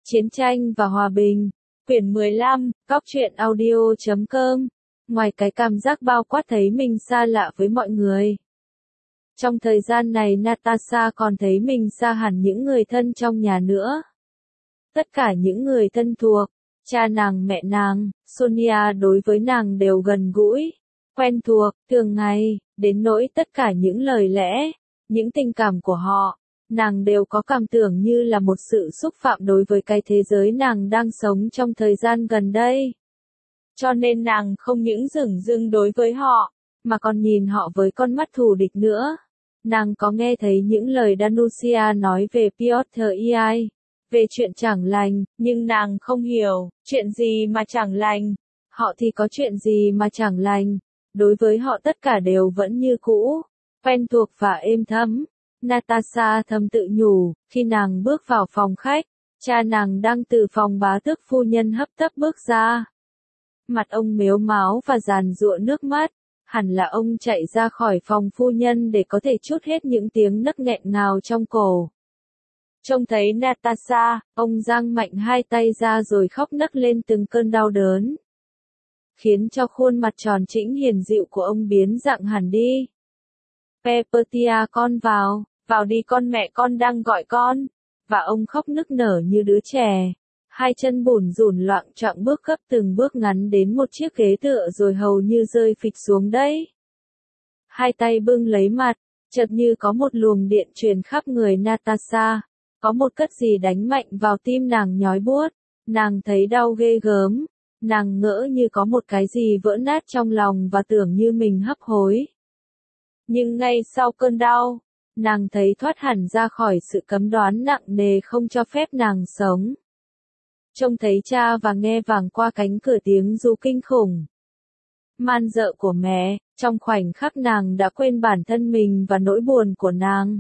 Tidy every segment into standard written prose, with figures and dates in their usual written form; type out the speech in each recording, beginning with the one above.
Chiến tranh và hòa bình. Quyển 15, Góc truyện audio.com. Ngoài cái cảm giác bao quát thấy mình xa lạ với mọi người. Trong thời gian này Natasha còn thấy mình xa hẳn những người thân trong nhà nữa. Tất cả những người thân thuộc, cha nàng, mẹ nàng, Sonia đối với nàng đều gần gũi, quen thuộc, thường ngày, đến nỗi tất cả những lời lẽ, những tình cảm của họ, nàng đều có cảm tưởng như là một sự xúc phạm đối với cái thế giới nàng đang sống trong thời gian gần đây. Cho nên nàng không những dửng dưng đối với họ, mà còn nhìn họ với con mắt thù địch nữa. Nàng có nghe thấy những lời Danusia nói về Piotr Iai, về chuyện chẳng lành, nhưng nàng không hiểu, chuyện gì mà chẳng lành. Họ thì có chuyện gì mà chẳng lành, đối với họ tất cả đều vẫn như cũ, quen thuộc và êm thấm. Natasha thầm tự nhủ, khi nàng bước vào phòng khách, cha nàng đang từ phòng bá tước phu nhân hấp tấp bước ra. Mặt ông mếu máo và giàn giụa nước mắt, hẳn là ông chạy ra khỏi phòng phu nhân để có thể trút hết những tiếng nấc nghẹn ngào trong cổ. Trông thấy Natasha, ông giang mạnh hai tay ra rồi khóc nấc lên từng cơn đau đớn, khiến cho khuôn mặt tròn trĩnh hiền dịu của ông biến dạng hẳn đi. Peppertia, con vào đi con, mẹ con đang gọi con. Và ông khóc nức nở như đứa trẻ. Hai chân bủn rủn loạng choạng bước gấp từng bước ngắn đến một chiếc ghế tựa rồi hầu như rơi phịch xuống đấy. Hai tay bưng lấy mặt, chợt như có một luồng điện truyền khắp người Natasha. Có một cất gì đánh mạnh vào tim nàng nhói buốt. Nàng thấy đau ghê gớm. Nàng ngỡ như có một cái gì vỡ nát trong lòng và tưởng như mình hấp hối. Nhưng ngay sau cơn đau, nàng thấy thoát hẳn ra khỏi sự cấm đoán nặng nề không cho phép nàng sống. Trông thấy cha và nghe vàng qua cánh cửa tiếng ru kinh khủng, man dợ của mẹ, trong khoảnh khắc nàng đã quên bản thân mình và nỗi buồn của nàng.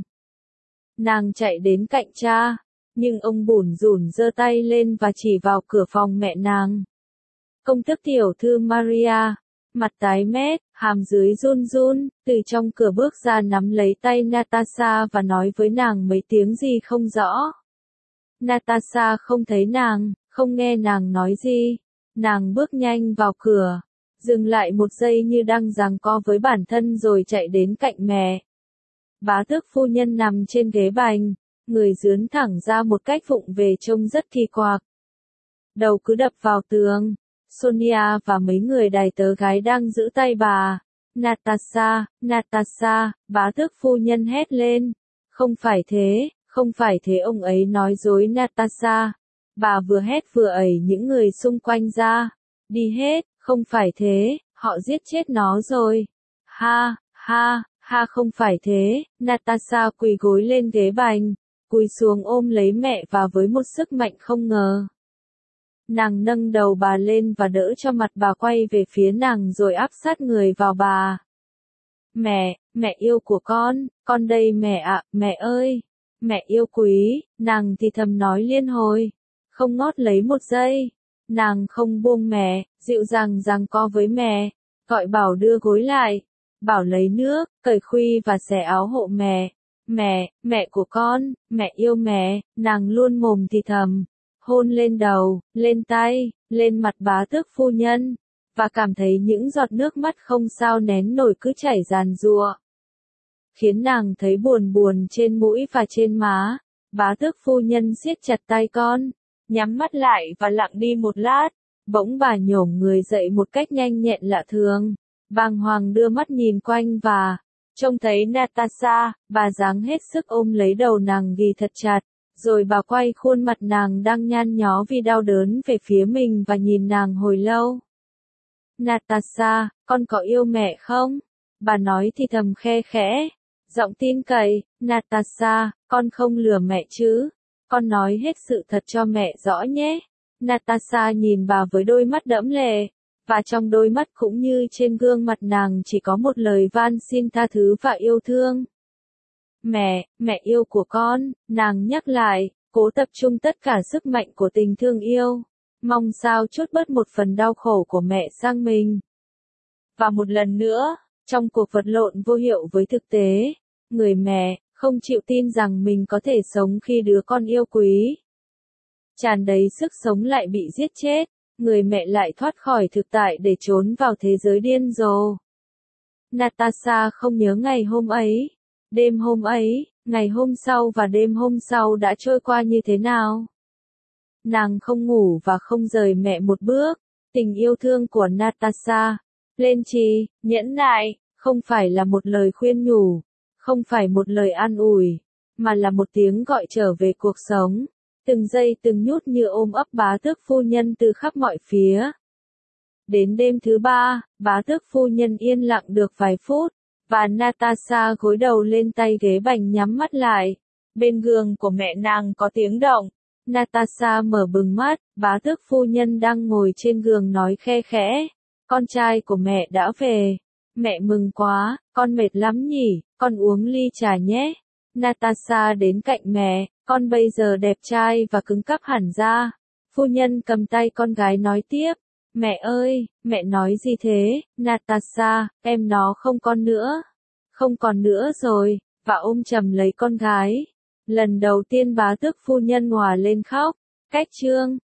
Nàng chạy đến cạnh cha, nhưng ông bủn rủn giơ tay lên và chỉ vào cửa phòng mẹ nàng. Công tước tiểu thư Maria, mặt tái mét, hàm dưới run run, từ trong cửa bước ra nắm lấy tay Natasha và nói với nàng mấy tiếng gì không rõ. Natasha không thấy nàng, không nghe nàng nói gì. Nàng bước nhanh vào cửa, dừng lại một giây như đang giằng co với bản thân rồi chạy đến cạnh mẹ. Bá tước phu nhân nằm trên ghế bành, người dướn thẳng ra một cách vụng về trông rất kỳ quặc. Đầu cứ đập vào tường. Sonia và mấy người đài tớ gái đang giữ tay bà. Natasha, bá tước phu nhân hét lên. Không phải thế ông ấy nói dối Natasha. Bà vừa hét vừa ẩy những người xung quanh ra. Đi hết, không phải thế, họ giết chết nó rồi. Ha, không phải thế. Natasha quỳ gối lên ghế bành, cúi xuống ôm lấy mẹ và với một sức mạnh không ngờ. Nàng nâng đầu bà lên và đỡ cho mặt bà quay về phía nàng rồi áp sát người vào bà. Mẹ yêu của con đây mẹ ạ, mẹ ơi, mẹ yêu quý, nàng thì thầm nói liên hồi, không ngót lấy một giây. Nàng không buông mẹ, dịu dàng giằng co với mẹ, gọi bảo đưa gối lại, bảo lấy nước, cởi khuy và xẻ áo hộ mẹ. Mẹ của con, mẹ yêu mẹ, nàng luôn mồm thì thầm. Hôn lên đầu, lên tay, lên mặt bá tước phu nhân, và cảm thấy những giọt nước mắt không sao nén nổi cứ chảy giàn giụa. Khiến nàng thấy buồn trên mũi và trên má. Bá tước phu nhân siết chặt tay con, nhắm mắt lại và lặng đi một lát. Bỗng bà nhổm người dậy một cách nhanh nhẹn lạ thường, bàng hoàng đưa mắt nhìn quanh và trông thấy Natasha, bà giáng hết sức ôm lấy đầu nàng ghì thật chặt. Rồi bà quay khuôn mặt nàng đang nhăn nhó vì đau đớn về phía mình và nhìn nàng hồi lâu. Natasha, con có yêu mẹ không? Bà nói thì thầm khe khẽ, giọng tin cậy. Natasha, con không lừa mẹ chứ? Con nói hết sự thật cho mẹ rõ nhé. Natasha nhìn bà với đôi mắt đẫm lệ, và trong đôi mắt cũng như trên gương mặt nàng chỉ có một lời van xin tha thứ và yêu thương. Mẹ yêu của con, nàng nhắc lại, cố tập trung tất cả sức mạnh của tình thương yêu, mong sao trút bớt một phần đau khổ của mẹ sang mình. Và một lần nữa, trong cuộc vật lộn vô hiệu với thực tế, người mẹ không chịu tin rằng mình có thể sống khi đứa con yêu quý tràn đầy sức sống lại bị giết chết, người mẹ lại thoát khỏi thực tại để trốn vào thế giới điên rồ. Natasha không nhớ ngày hôm ấy, đêm hôm ấy, ngày hôm sau và đêm hôm sau đã trôi qua như thế nào. Nàng không ngủ và không rời mẹ một bước. Tình yêu thương của Natasha, lên trì, nhẫn nại, không phải là một lời khuyên nhủ, không phải một lời an ủi, mà là một tiếng gọi trở về cuộc sống. Từng giây từng nhút như ôm ấp bá tước phu nhân từ khắp mọi phía. Đến đêm thứ 3, bá tước phu nhân yên lặng được vài phút, và Natasha gối đầu lên tay ghế bành nhắm mắt lại. Bên giường của mẹ nàng có tiếng động. Natasha mở bừng mắt, bá tước phu nhân đang ngồi trên giường nói khe khẽ. Con trai của mẹ đã về. Mẹ mừng quá, con mệt lắm nhỉ, con uống ly trà nhé. Natasha đến cạnh mẹ, con bây giờ đẹp trai và cứng cáp hẳn ra. Phu nhân cầm tay con gái nói tiếp. Mẹ ơi, mẹ nói gì thế, Natasha, em nó không con nữa. Không còn nữa rồi, và ôm chầm lấy con gái. Lần đầu tiên bá tước phu nhân òa lên khóc. Cách chương